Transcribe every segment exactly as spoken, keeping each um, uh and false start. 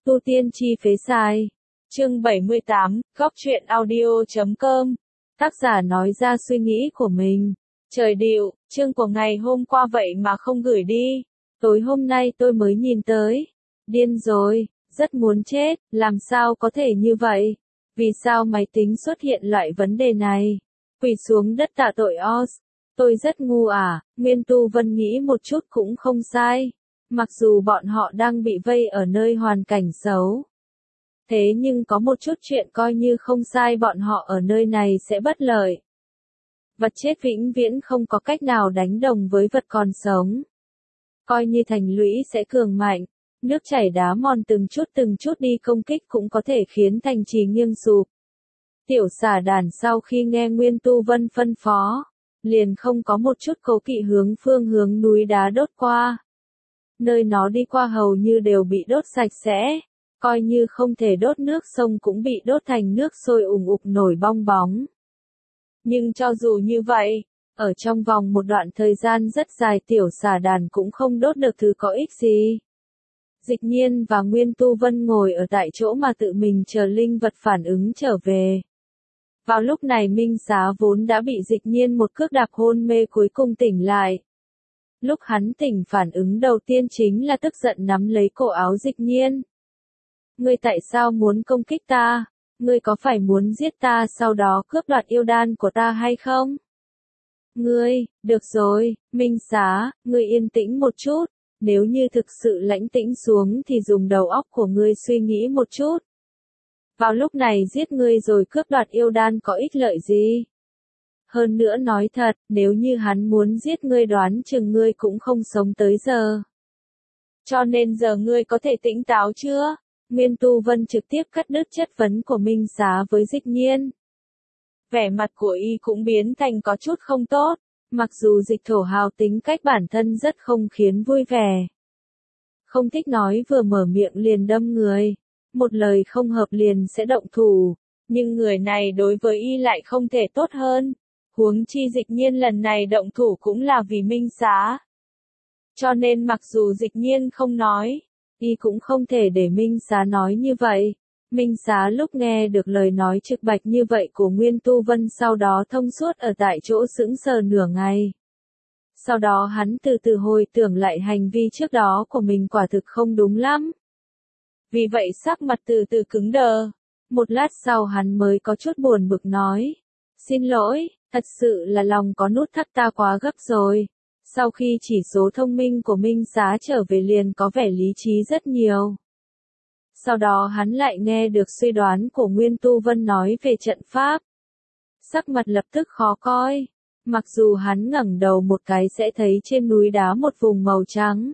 Tu tiên chi phế sai. Chương bảy mươi tám, góc truyện audio chấm com. Tác giả nói ra suy nghĩ của mình. Trời điệu, chương của ngày hôm qua vậy mà không gửi đi. Tối hôm nay tôi mới nhìn tới. Điên rồi, rất muốn chết, làm sao có thể như vậy? Vì sao máy tính xuất hiện loại vấn đề này? Quỳ xuống đất tạ tội os. Tôi rất ngu à, Nguyên Tu Vân nghĩ một chút cũng không sai. Mặc dù bọn họ đang bị vây ở nơi hoàn cảnh xấu. Thế nhưng có một chút chuyện coi như không sai, bọn họ ở nơi này sẽ bất lợi. Vật chết vĩnh viễn không có cách nào đánh đồng với vật còn sống. Coi như thành lũy sẽ cường mạnh, nước chảy đá mòn từng chút từng chút đi công kích cũng có thể khiến thành trì nghiêng sụp. Tiểu xà đàn sau khi nghe Nguyên Tu Vân phân phó, liền không có một chút cố kỵ hướng phương hướng núi đá đốt qua. Nơi nó đi qua hầu như đều bị đốt sạch sẽ, coi như không thể đốt nước sông cũng bị đốt thành nước sôi ủng ục nổi bong bóng. Nhưng cho dù như vậy, ở trong vòng một đoạn thời gian rất dài tiểu xà đàn cũng không đốt được thứ có ích gì. Dịch Nhiên và Nguyên Tu Vân ngồi ở tại chỗ mà tự mình chờ linh vật phản ứng trở về. Vào lúc này Minh Xá vốn đã bị Dịch Nhiên một cước đạp hôn mê cuối cùng tỉnh lại. Lúc hắn tỉnh phản ứng đầu tiên chính là tức giận nắm lấy cổ áo Dịch Nhiên. Ngươi tại sao muốn công kích ta? Ngươi có phải muốn giết ta sau đó cướp đoạt yêu đan của ta hay không? Ngươi, được rồi, Minh Xá, ngươi yên tĩnh một chút. Nếu như thực sự lãnh tĩnh xuống thì dùng đầu óc của ngươi suy nghĩ một chút. Vào lúc này giết ngươi rồi cướp đoạt yêu đan có ích lợi gì? Hơn nữa nói thật, nếu như hắn muốn giết ngươi đoán chừng ngươi cũng không sống tới giờ. Cho nên giờ ngươi có thể tỉnh táo chưa? Nguyên Tu Vân trực tiếp cắt đứt chất vấn của Minh Xá với Dịch Nhiên. Vẻ mặt của y cũng biến thành có chút không tốt, mặc dù Dịch Thổ Hào tính cách bản thân rất không khiến vui vẻ. Không thích nói vừa mở miệng liền đâm người, một lời không hợp liền sẽ động thủ, nhưng người này đối với y lại không thể tốt hơn. Huống chi Dịch Nhiên lần này động thủ cũng là vì Minh Xá. Cho nên mặc dù Dịch Nhiên không nói, y cũng không thể để Minh Xá nói như vậy. Minh Xá lúc nghe được lời nói trực bạch như vậy của Nguyên Tu Vân sau đó thông suốt ở tại chỗ sững sờ nửa ngày. Sau đó hắn từ từ hồi tưởng lại hành vi trước đó của mình quả thực không đúng lắm. Vì vậy sắc mặt từ từ cứng đờ. Một lát sau hắn mới có chút buồn bực nói. Xin lỗi, thật sự là lòng có nút thắt ta quá gấp rồi. Sau khi chỉ số thông minh của Minh Xá trở về liền có vẻ lý trí rất nhiều. Sau đó hắn lại nghe được suy đoán của Nguyên Tu Vân nói về trận pháp. Sắc mặt lập tức khó coi. Mặc dù hắn ngẩng đầu một cái sẽ thấy trên núi đá một vùng màu trắng.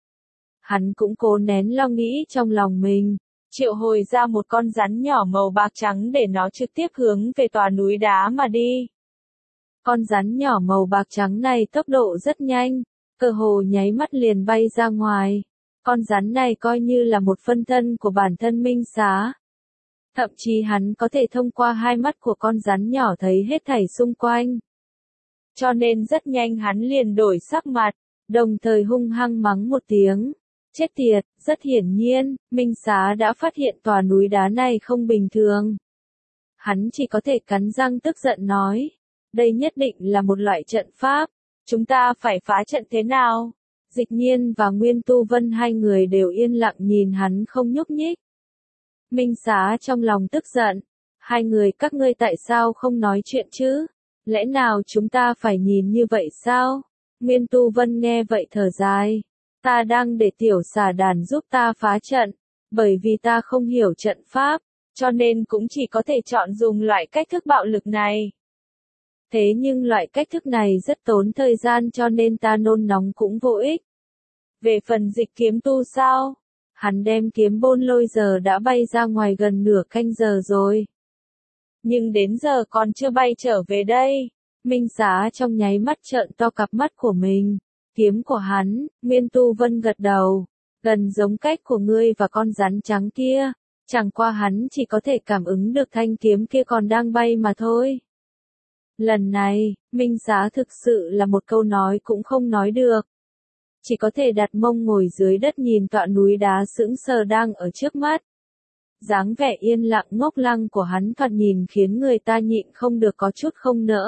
Hắn cũng cố nén lo nghĩ trong lòng mình, triệu hồi ra một con rắn nhỏ màu bạc trắng để nó trực tiếp hướng về tòa núi đá mà đi. Con rắn nhỏ màu bạc trắng này tốc độ rất nhanh, cơ hồ nháy mắt liền bay ra ngoài. Con rắn này coi như là một phân thân của bản thân Minh Xá. Thậm chí hắn có thể thông qua hai mắt của con rắn nhỏ thấy hết thảy xung quanh. Cho nên rất nhanh hắn liền đổi sắc mặt, đồng thời hung hăng mắng một tiếng. Chết tiệt, rất hiển nhiên, Minh Xá đã phát hiện tòa núi đá này không bình thường. Hắn chỉ có thể cắn răng tức giận nói. Đây nhất định là một loại trận pháp. Chúng ta phải phá trận thế nào? Dịch Nhiên và Nguyên Tu Vân hai người đều yên lặng nhìn hắn không nhúc nhích. Minh Xá trong lòng tức giận. Hai người các ngươi tại sao không nói chuyện chứ? Lẽ nào chúng ta phải nhìn như vậy sao? Nguyên Tu Vân nghe vậy thở dài. Ta đang để tiểu xà đàn giúp ta phá trận. Bởi vì ta không hiểu trận pháp, cho nên cũng chỉ có thể chọn dùng loại cách thức bạo lực này. Thế nhưng loại cách thức này rất tốn thời gian cho nên ta nôn nóng cũng vô ích. Về phần Dịch Kiếm Tu sao? Hắn đem kiếm bôn lôi giờ đã bay ra ngoài gần nửa canh giờ rồi. Nhưng đến giờ còn chưa bay trở về đây. Minh Xá trong nháy mắt trợn to cặp mắt của mình. Kiếm của hắn, Nguyên Tu Vân gật đầu. Gần giống cách của ngươi và con rắn trắng kia. Chẳng qua hắn chỉ có thể cảm ứng được thanh kiếm kia còn đang bay mà thôi. Lần này, Minh Xá thực sự là một câu nói cũng không nói được. chỉ có thể đặt mông ngồi dưới đất nhìn tọa núi đá sững sờ đang ở trước mắt. Dáng vẻ yên lặng ngốc lăng của hắn thoạt nhìn khiến người ta nhịn không được có chút không nỡ.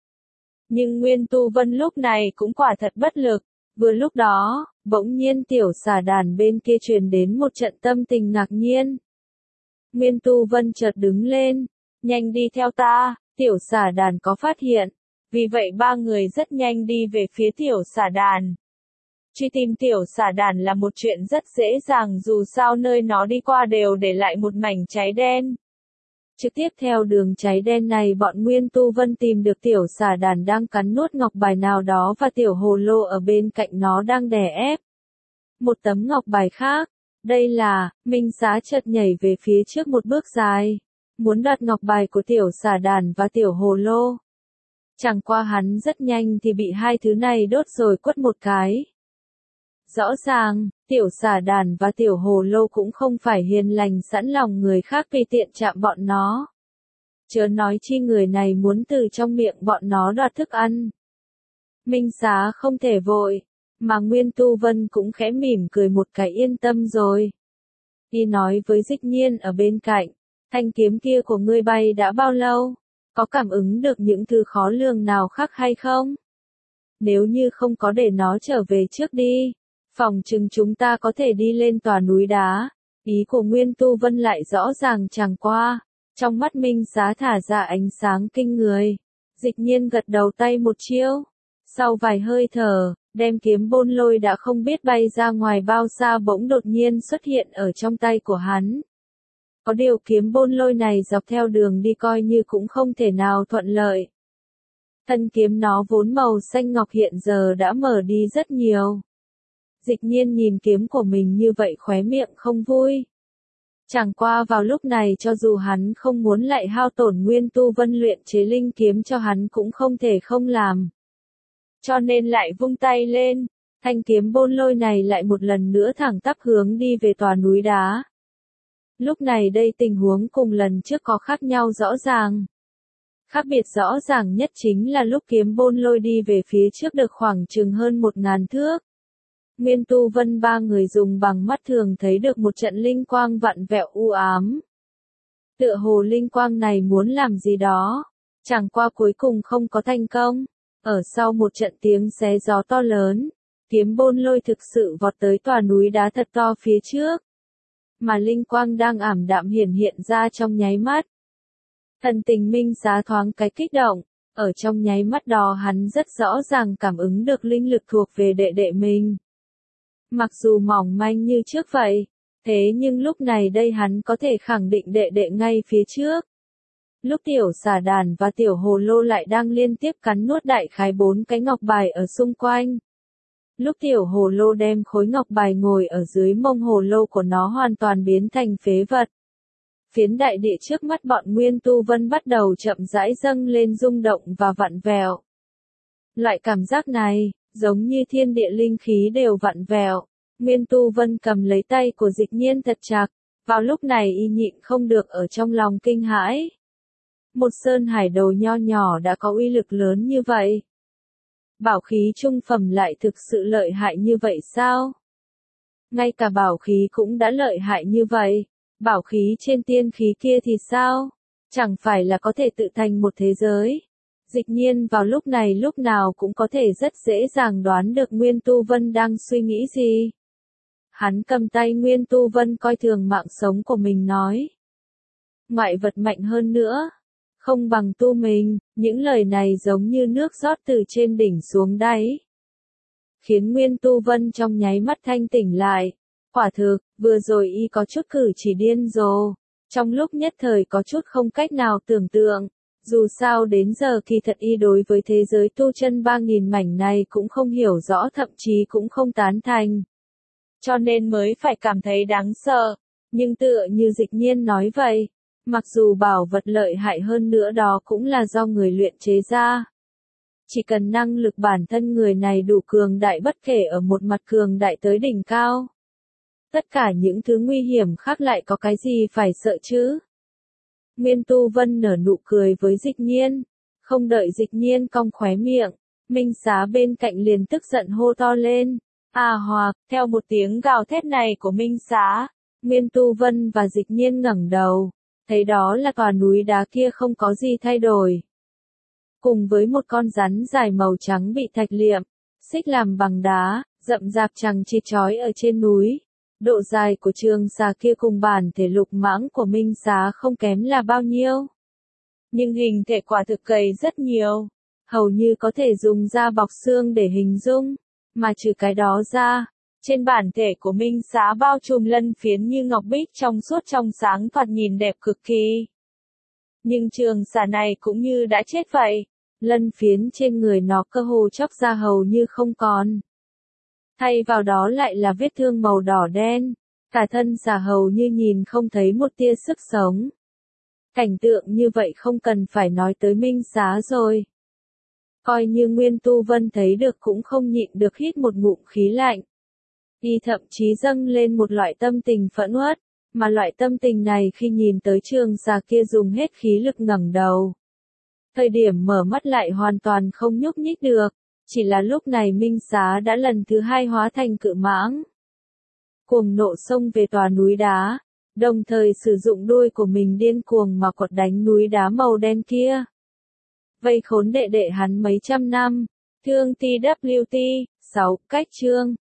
Nhưng Nguyên Tu Vân lúc này cũng quả thật bất lực. Vừa lúc đó, bỗng nhiên tiểu xà đàn bên kia truyền đến một trận tâm tình ngạc nhiên. Nguyên Tu Vân chợt đứng lên, nhanh đi theo ta, tiểu xà đàn có phát hiện. Vì vậy ba người rất nhanh đi về phía tiểu xà đàn. Truy tìm tiểu xà đàn là một chuyện rất dễ dàng dù sao nơi nó đi qua đều để lại một mảnh cháy đen. Trực tiếp theo đường cháy đen này bọn Nguyên Tu Vân tìm được tiểu xà đàn đang cắn nuốt ngọc bài nào đó và tiểu hồ lô ở bên cạnh nó đang đè ép một tấm ngọc bài khác. Đây là, Minh Xá chợt nhảy về phía trước một bước dài, muốn đoạt ngọc bài của tiểu xà đàn và tiểu hồ lô. Chẳng qua hắn rất nhanh thì bị hai thứ này đốt rồi quất một cái. Rõ ràng, tiểu xà đàn và tiểu hồ lô cũng không phải hiền lành sẵn lòng người khác tùy tiện chạm bọn nó. Chớ nói chi người này muốn từ trong miệng bọn nó đoạt thức ăn. Minh Xá không thể vội, mà Nguyên Tu Vân cũng khẽ mỉm cười một cái yên tâm rồi. Y nói với Dịch Nhiên ở bên cạnh, thanh kiếm kia của ngươi bay đã bao lâu? Có cảm ứng được những thứ khó lường nào khác hay không? Nếu như không có để nó trở về trước đi. Phòng chừng chúng ta có thể đi lên tòa núi đá. Ý của Nguyên Tu Vân lại rõ ràng chẳng qua. Trong mắt Minh Xá thả ra ánh sáng kinh người. Dịch Nhiên gật đầu tay một chiêu. Sau vài hơi thở, đem kiếm bôn lôi đã không biết bay ra ngoài bao xa bỗng đột nhiên xuất hiện ở trong tay của hắn. Có điều kiếm bôn lôi này dọc theo đường đi coi như cũng không thể nào thuận lợi. Thân kiếm nó vốn màu xanh ngọc hiện giờ đã mở đi rất nhiều. Dịch Nhiên nhìn kiếm của mình như vậy khóe miệng không vui. Chẳng qua vào lúc này cho dù hắn không muốn lại hao tổn Nguyên Tu Vân luyện chế linh kiếm cho hắn cũng không thể không làm. Cho nên lại vung tay lên, thanh kiếm bôn lôi này lại một lần nữa thẳng tắp hướng đi về tòa núi đá. Lúc này đây tình huống cùng lần trước có khác nhau rõ ràng. Khác biệt rõ ràng nhất chính là lúc kiếm bôn lôi đi về phía trước được khoảng chừng hơn một ngàn thước. Nguyên Tu Vân ba người dùng bằng mắt thường thấy được một trận linh quang vặn vẹo u ám. Tựa hồ linh quang này muốn làm gì đó, chẳng qua cuối cùng không có thành công. Ở sau một trận tiếng xé gió to lớn, kiếm bôn lôi thực sự vọt tới tòa núi đá thật to phía trước. Mà linh quang đang ảm đạm hiển hiện ra trong nháy mắt. Thần tình Minh Xá thoáng cái kích động, ở trong nháy mắt đó hắn rất rõ ràng cảm ứng được linh lực thuộc về đệ đệ mình. Mặc dù mỏng manh như trước vậy, thế nhưng lúc này đây hắn có thể khẳng định đệ đệ ngay phía trước. Lúc tiểu xà đàn và tiểu hồ lô lại đang liên tiếp cắn nuốt đại khái bốn cái ngọc bài ở xung quanh. Lúc tiểu hồ lô đem khối ngọc bài ngồi ở dưới mông hồ lô của nó hoàn toàn biến thành phế vật. Phiến đại địa trước mắt bọn Nguyên Tu Vân bắt đầu chậm rãi dâng lên rung động và vặn vẹo. Loại cảm giác này, giống như thiên địa linh khí đều vặn vẹo. Nguyên Tu Vân cầm lấy tay của Dịch Nhiên thật chặt, vào lúc này y nhịn không được ở trong lòng kinh hãi. Một sơn hải đồ nho nhỏ đã có uy lực lớn như vậy. Bảo khí trung phẩm lại thực sự lợi hại như vậy sao? Ngay cả bảo khí cũng đã lợi hại như vậy, bảo khí trên tiên khí kia thì sao? Chẳng phải là có thể tự thành một thế giới? Dịch Nhiên vào lúc này lúc nào cũng có thể rất dễ dàng đoán được Nguyên Tu Vân đang suy nghĩ gì. Hắn cầm tay Nguyên Tu Vân coi thường mạng sống của mình nói. Ngoại vật mạnh hơn nữa, không bằng tu mình, những lời này giống như nước rót từ trên đỉnh xuống đáy. Khiến Nguyên Tu Vân trong nháy mắt thanh tỉnh lại. Quả thực, vừa rồi y có chút cử chỉ điên rồ. Trong lúc nhất thời có chút không cách nào tưởng tượng. Dù sao đến giờ kỳ thật y đối với thế giới tu chân ba nghìn mảnh này cũng không hiểu rõ thậm chí cũng không tán thành. Cho nên mới phải cảm thấy đáng sợ. Nhưng tựa như Dịch Nhiên nói vậy, mặc dù bảo vật lợi hại hơn nữa đó cũng là do người luyện chế ra. Chỉ cần năng lực bản thân người này đủ cường đại bất kể ở một mặt cường đại tới đỉnh cao. Tất cả những thứ nguy hiểm khác lại có cái gì phải sợ chứ? Nguyên Tu Vân nở nụ cười với Dịch Nhiên. Không đợi Dịch Nhiên cong khóe miệng, Minh Xá bên cạnh liền tức giận hô to lên. À hoặc, theo một tiếng gào thét này của Minh Xá, Nguyên Tu Vân và Dịch Nhiên ngẩng đầu, thấy đó là tòa núi đá kia không có gì thay đổi. Cùng với một con rắn dài màu trắng bị thạch liệm, xích làm bằng đá, rậm rạp chằng chịt trói ở trên núi. Độ dài của trường xà kia cùng bản thể lục mãng của Minh Xá không kém là bao nhiêu. Nhưng hình thể quả thực gầy rất nhiều, hầu như có thể dùng da bọc xương để hình dung, mà trừ cái đó ra, trên bản thể của Minh Xá bao trùm lân phiến như ngọc bích trong suốt trong sáng thoạt nhìn đẹp cực kỳ. Nhưng trường xà này cũng như đã chết vậy, lân phiến trên người nó cơ hồ chóc ra hầu như không còn. Thay vào đó lại là vết thương màu đỏ đen, cả thân xà hầu như nhìn không thấy một tia sức sống. Cảnh tượng như vậy không cần phải nói tới Minh Xá rồi. Coi như Nguyên Tu Vân thấy được cũng không nhịn được hít một ngụm khí lạnh. Y thậm chí dâng lên một loại tâm tình phẫn uất, mà loại tâm tình này khi nhìn tới trường xà kia dùng hết khí lực ngẩng đầu. Thời điểm mở mắt lại hoàn toàn không nhúc nhích được, chỉ là lúc này Minh Xá đã lần thứ hai hóa thành cự mãng. Cuồng nộ xông về tòa núi đá, đồng thời sử dụng đuôi của mình điên cuồng mà quật đánh núi đá màu đen kia. Vây khốn đệ đệ hắn mấy trăm năm, thương tê vê kép tê, sáu, cách chương.